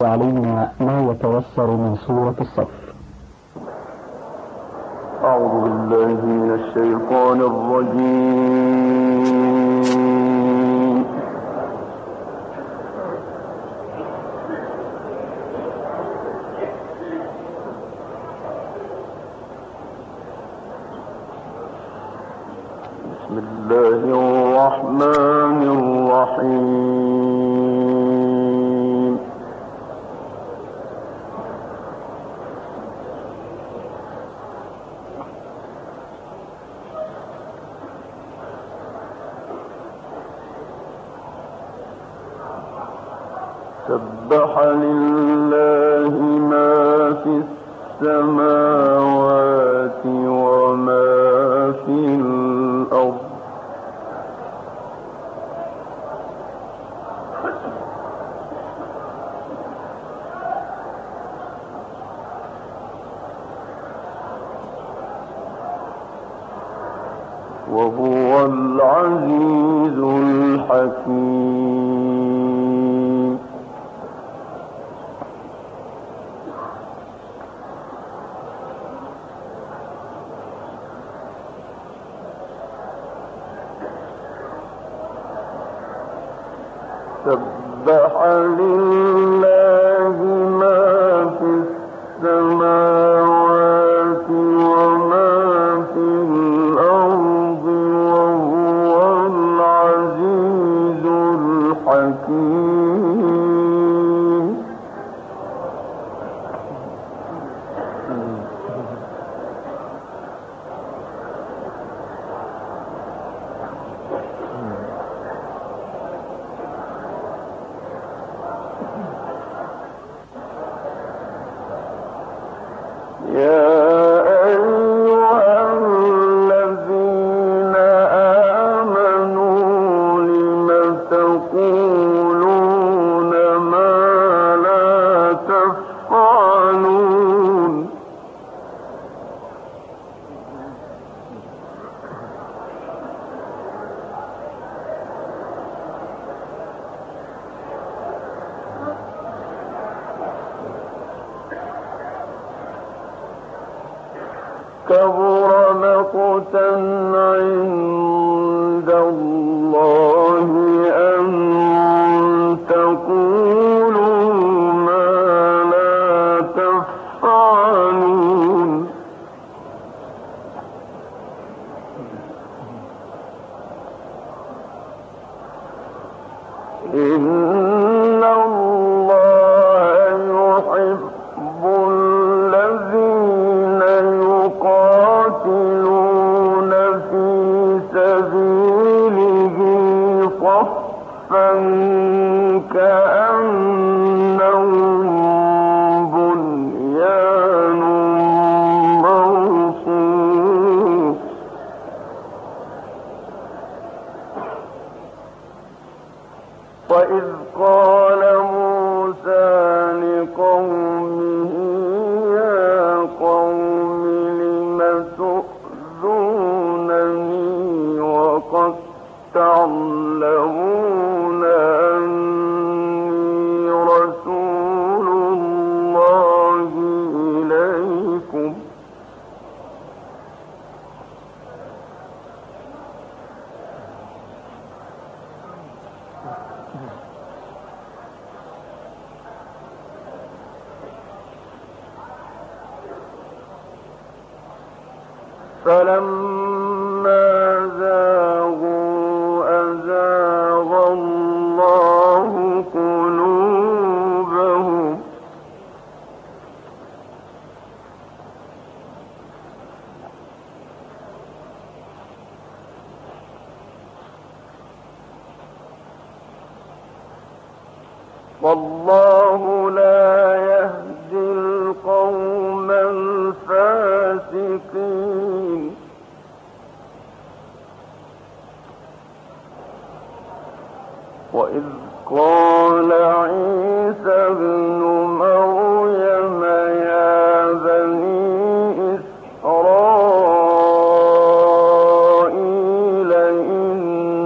علينا ما يتيسر من سورة الصف. أعوذ بالله من الشيطان الرجيم. بسم الله الرحمن الرحيم. سبح لله ما في السماوات وما في الأرض وهو العزيز الحكيم. سبح لله ما في السماوات وما في الأرض وهو العزيز الحكيم. كبر مقتا عند الله أن تقولوا ما لا تفعلون. إن الله يحب الذين يقاتلون في سبيله صفا كأنهم بنيان مرصوص. وإذ قال موسى لقومه يا قوم لم تؤذونني وقد تعلمون أني رسول الله إليكم. فلما زاغوا أزاغ الله قلوبهم والله لا يهدي القوم الفاسقين. وإذ قال عيسى ابن مريم يا بني إسرائيل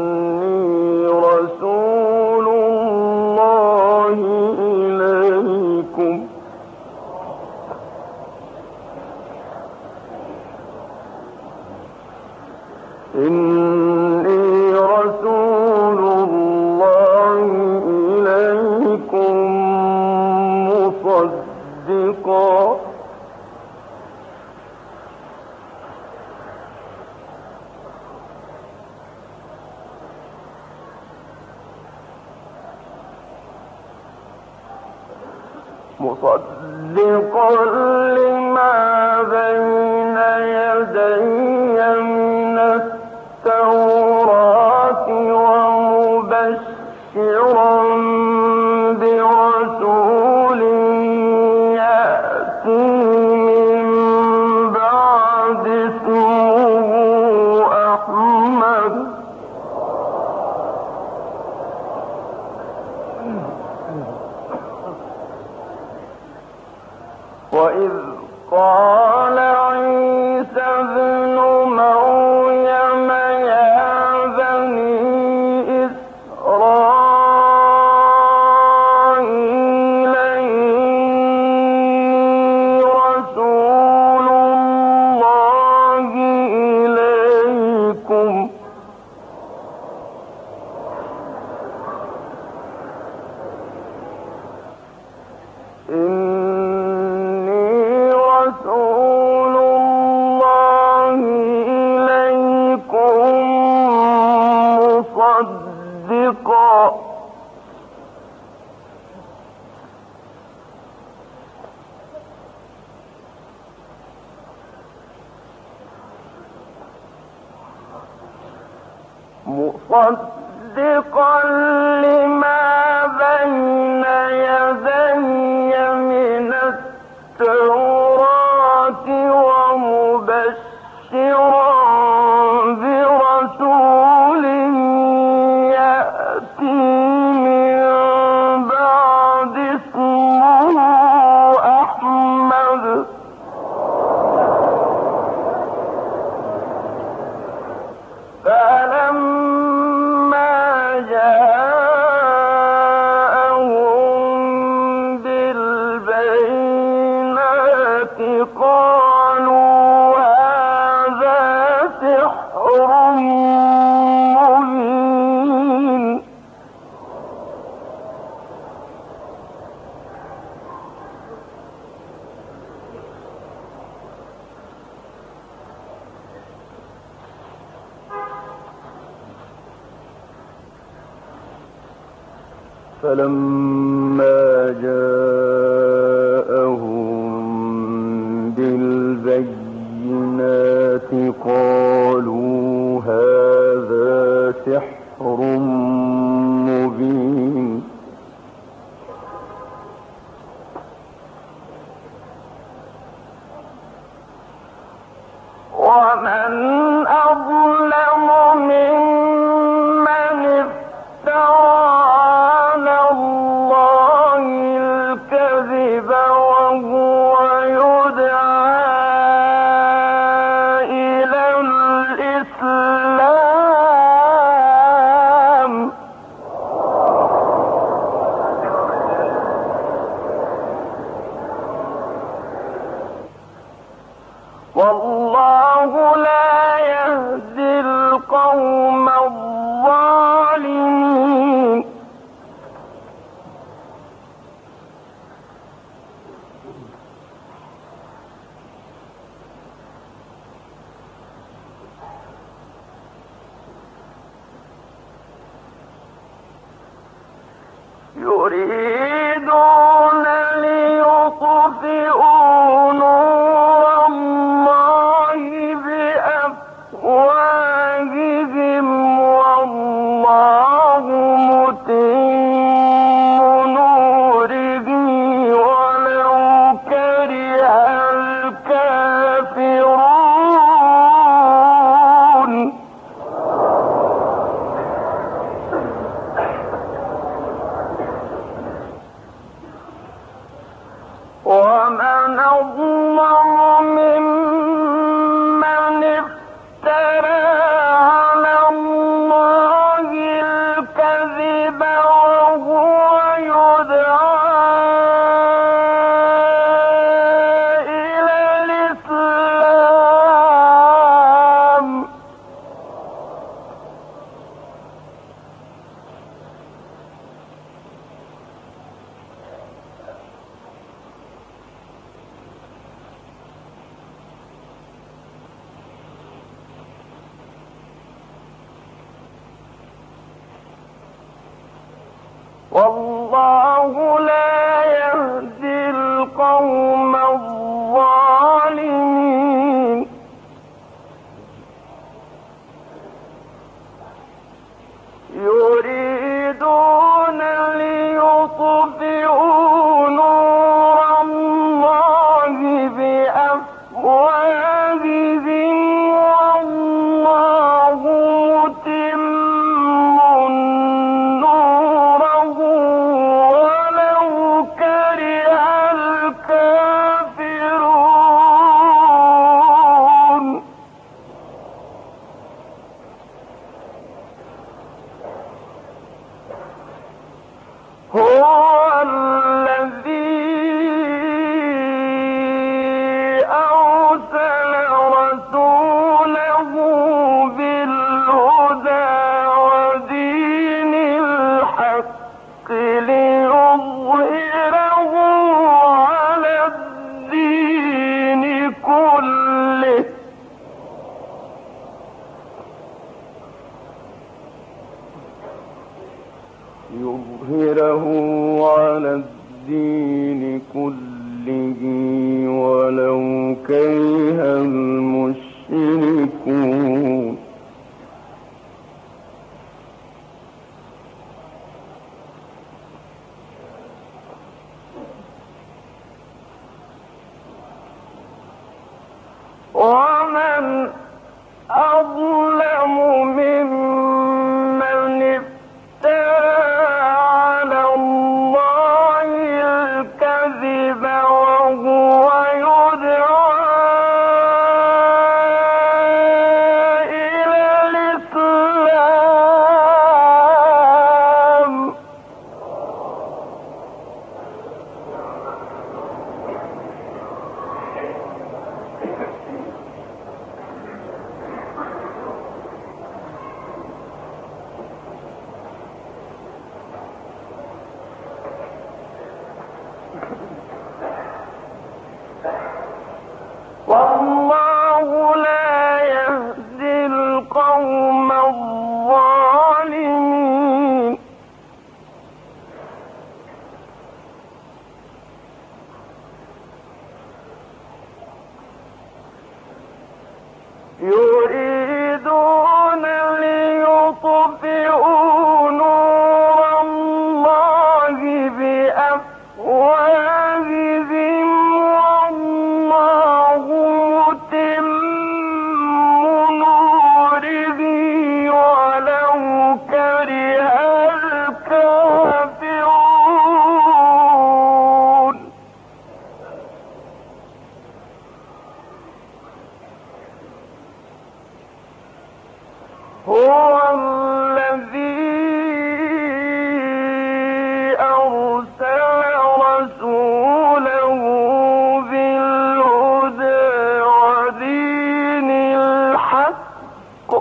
إني رسول الله إليكم مصدقا لما بين يدي من التوراة ومبشرا برسول يأتي من بعد اسمه أحمد وإذ قال عيسى ابن مريم يا بني إسرائيل إني رسول الله إليكم مصدقا لما بين يدي من التوراة ومبشرا برسول يأتي من بعد اسمه أحمد فلما جاءهم بالبينات قالوا هذا سحر مبين فلما جاءهم بالبينات قالوا هذا سحر مبين ومن أظلم ممن افترى على الله الكذب وهو يدعى إلى الإسلام والله لا يهدي القوم الظالمين يريدون ليطفئوا نور الله بأفواههم والله متم نوره ولو كره الكافرون ومن أظلم ممن افترى على الله الكذب وهو يدعى إلى الإسلام والله لا يهدي القوم الظالمين يريدون ليطفئوا نور الله بأفواههم والله متم نوره ولو كره الكافرون هو الذي أرسل رسوله بالهدى ودين الحق ليظهره على الدين كله على الدين كله ولو كره المشركون ومن أظلم ممن افترى على الله الكذب وهو يدعى إلى الإسلام والله لا يهدي القوم الظالمين يريدون ليطفئوا نور الله بأفواههم والله متم نوره ولو كره الكافرون هو الذي أرسل رسوله بالهدى ودين الحق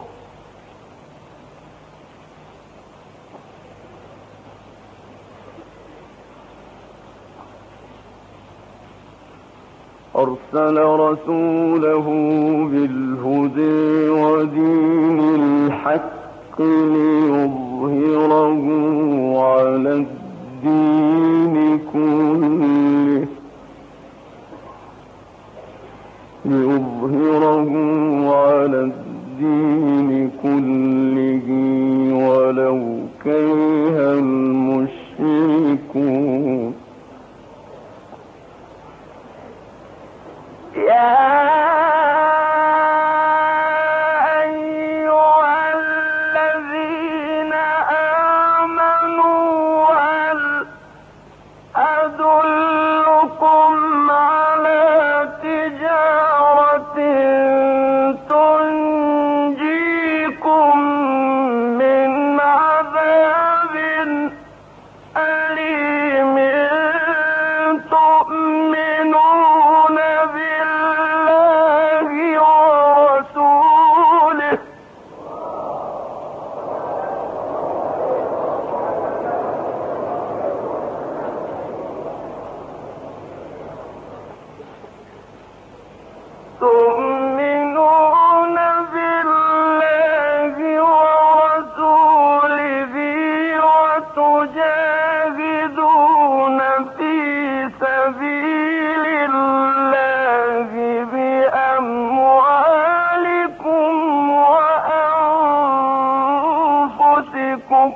ليظهره على الدين كله ولو كره المشركون تؤمنون بالله سبيل الله بأموالكم وأنفسكم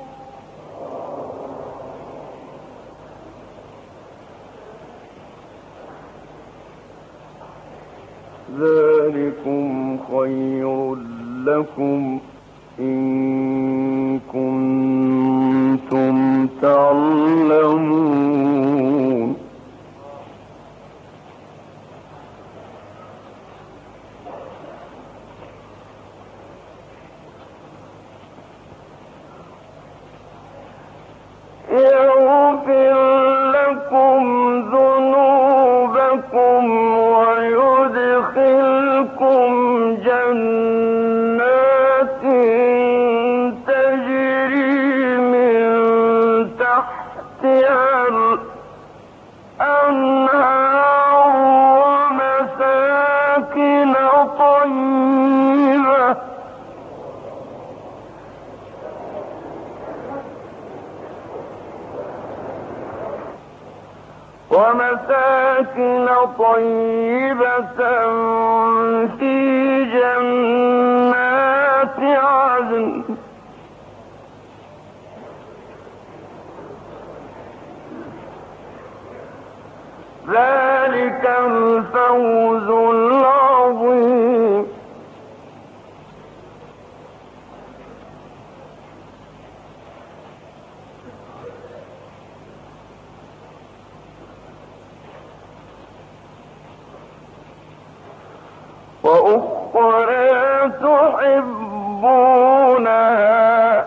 ذلكم خير لكم إن كنتم تعلمون يغفر لكم ذنوبكم ويدخلكم جنات تجري من تحتها الأنهار ومساكن طيبة في جنات عدن ذلك الفوز العظيم وأخرى تحبونها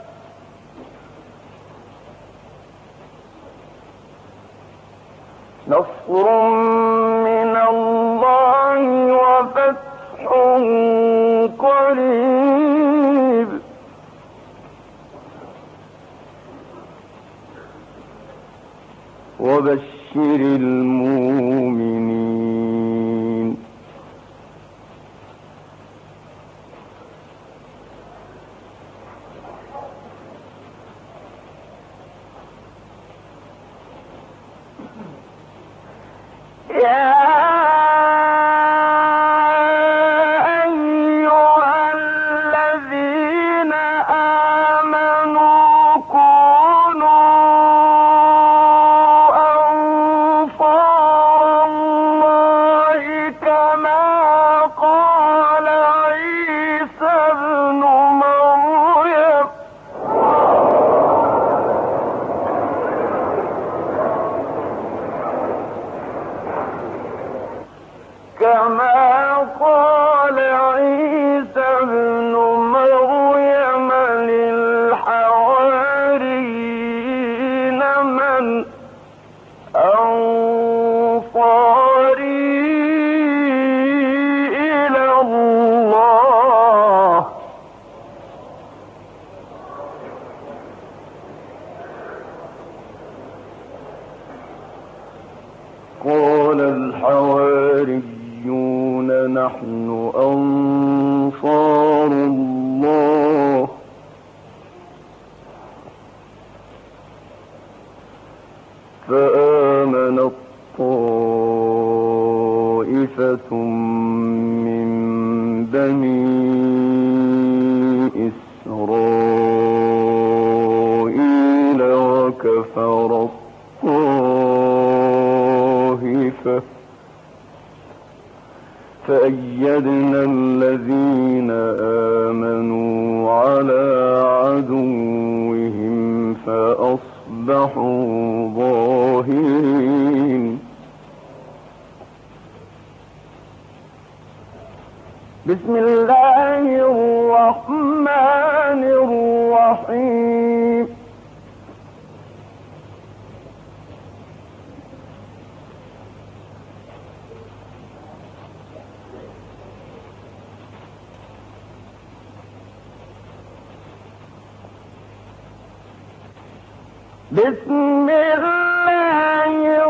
نصر من الله وفتح قريب وبشر المؤمنين يا أيها الذين آمنوا كونوا أنصار الله كما قال عيسى ابن مريم للحواريين من أنصاري إلى الله قال الحواريون نحن أنصار الله فآمنت طائفة من بني إسرائيل وكفرت طائفة فأيدنا الذين آمنوا على عدوهم فأصبحوا ظاهرين بسم الله الرحمن الرحيم بسم الله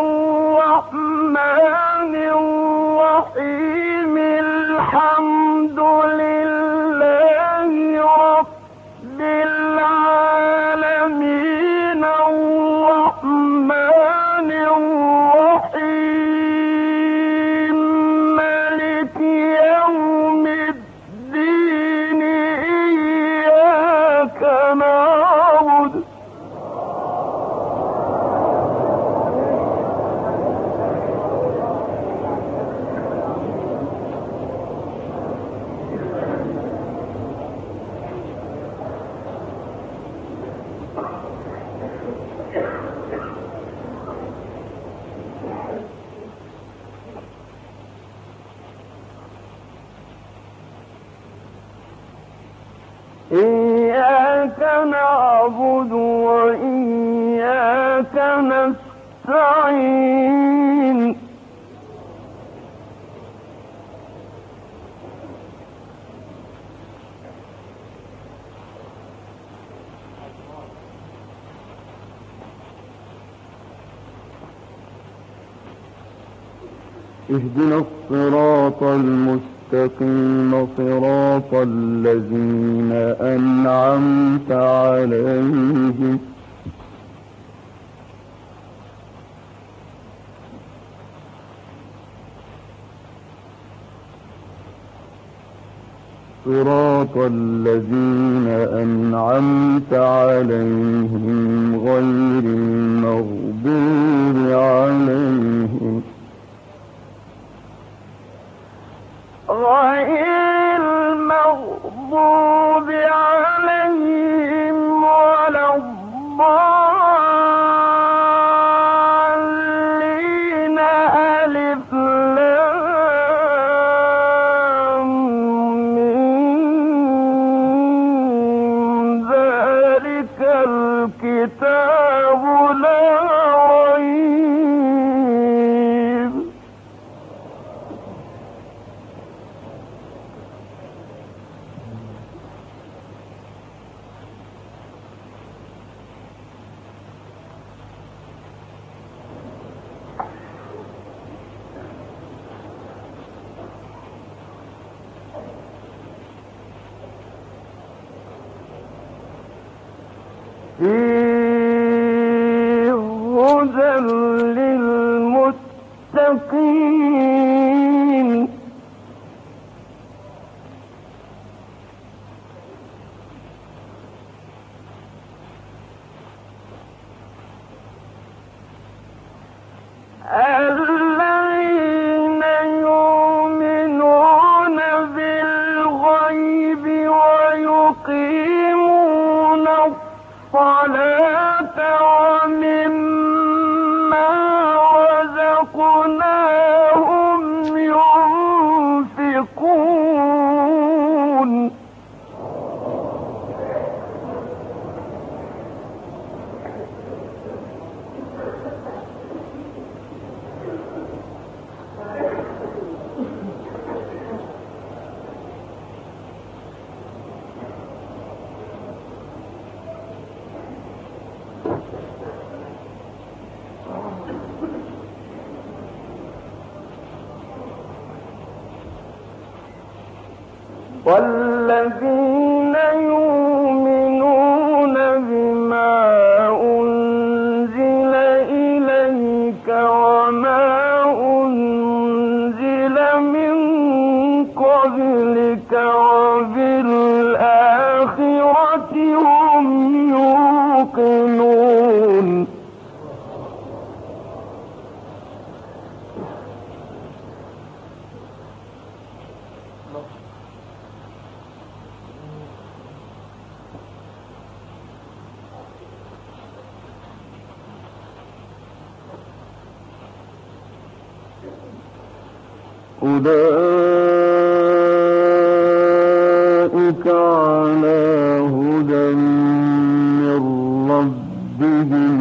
الرحمن الرحيم الحمد لله رب العالمين الرحمن الرحيم إياك نعبد وإياك نستعين اهدنا الصراط المستقيم صراط الذين أنعمت عليهم صراط الذين أنعمت عليهم غير المغضوب عليهم غير المغضوب عليهم ولا الضالين ألف لام ميم ذلك الكتاب لا ريب فيه هدى للمتقين الذين يؤمنون بالغيب ويقيمون الصلاة ومما رزقناهم ينفقون والذين يؤمنون بما أنزل إليك وما أنزل من قبلك وبالآخرة هم يوقنون أولئك على هدى من ربهم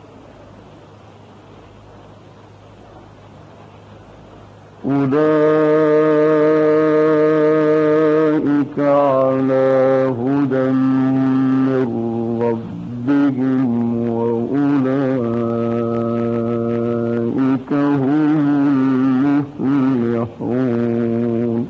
أولئك على هدى من ربهم وأولئك هم المفلحون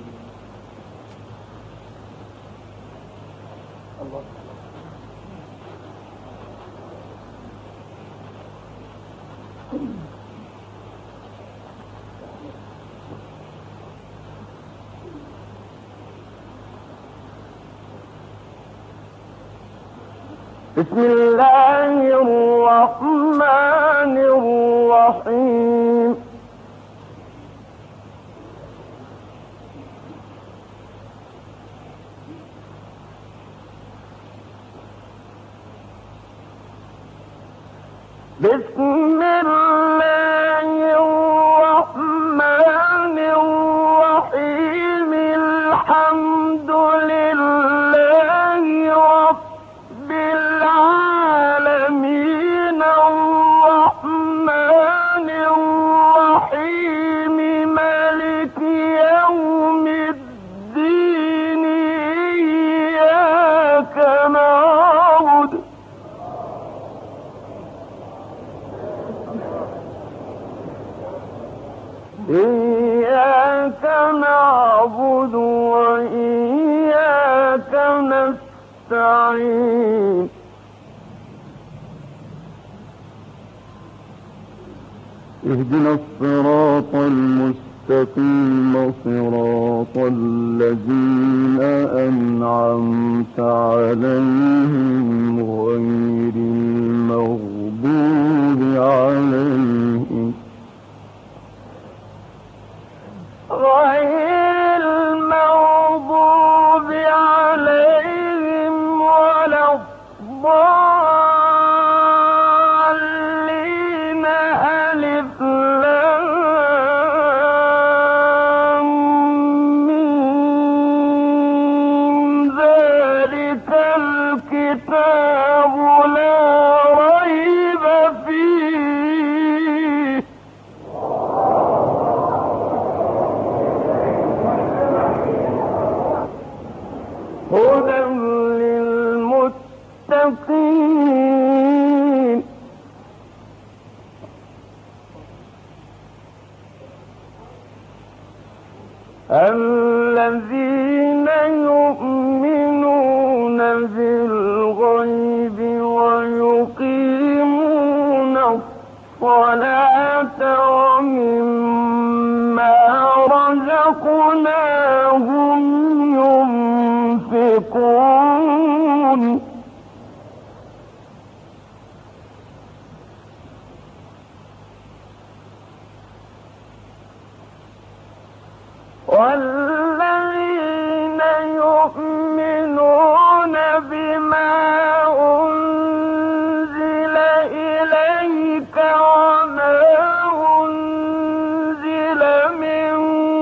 بسم الله الرحمن الرحيم بسم الله الرحمن الرحيم الحمد لله إياك نعبد وإياك نستعين اهدنا الصراط المستقيم صراط الذين أنعمت عليهم غير المغضوب عليهم ولا الضالين ألف لام ميم ذلك الكتاب لا ريب فيه هدى للمتقين الذين يؤمنون بالغيب ويقيمون الصلاة ومما رزقناهم ينفقون والذين يؤمنون بما أنزل إليك وما أنزل من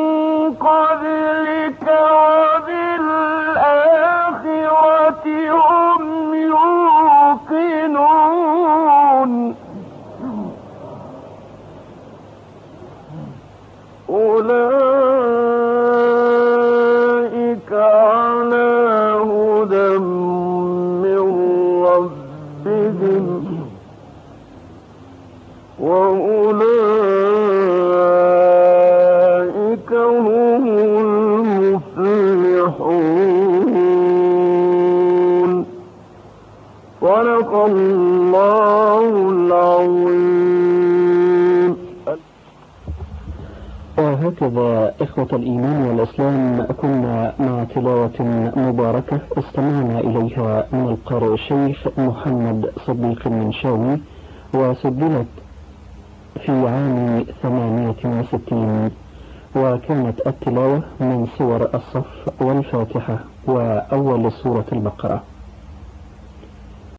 قبلك وبالآخرة هم يوقنون أولئك على هدى من ربهم وأولئك هم المفلحون صدق الله العظيم. وهكذا إخوة الإيمان والإسلام كنا مع تلاوة مباركة استمعنا إليها من القارئ الشيخ محمد صديق المنشاوي، وسجلت في عام 68، وكانت التلاوة من سور الصف والفاتحة وأول سورة البقرة.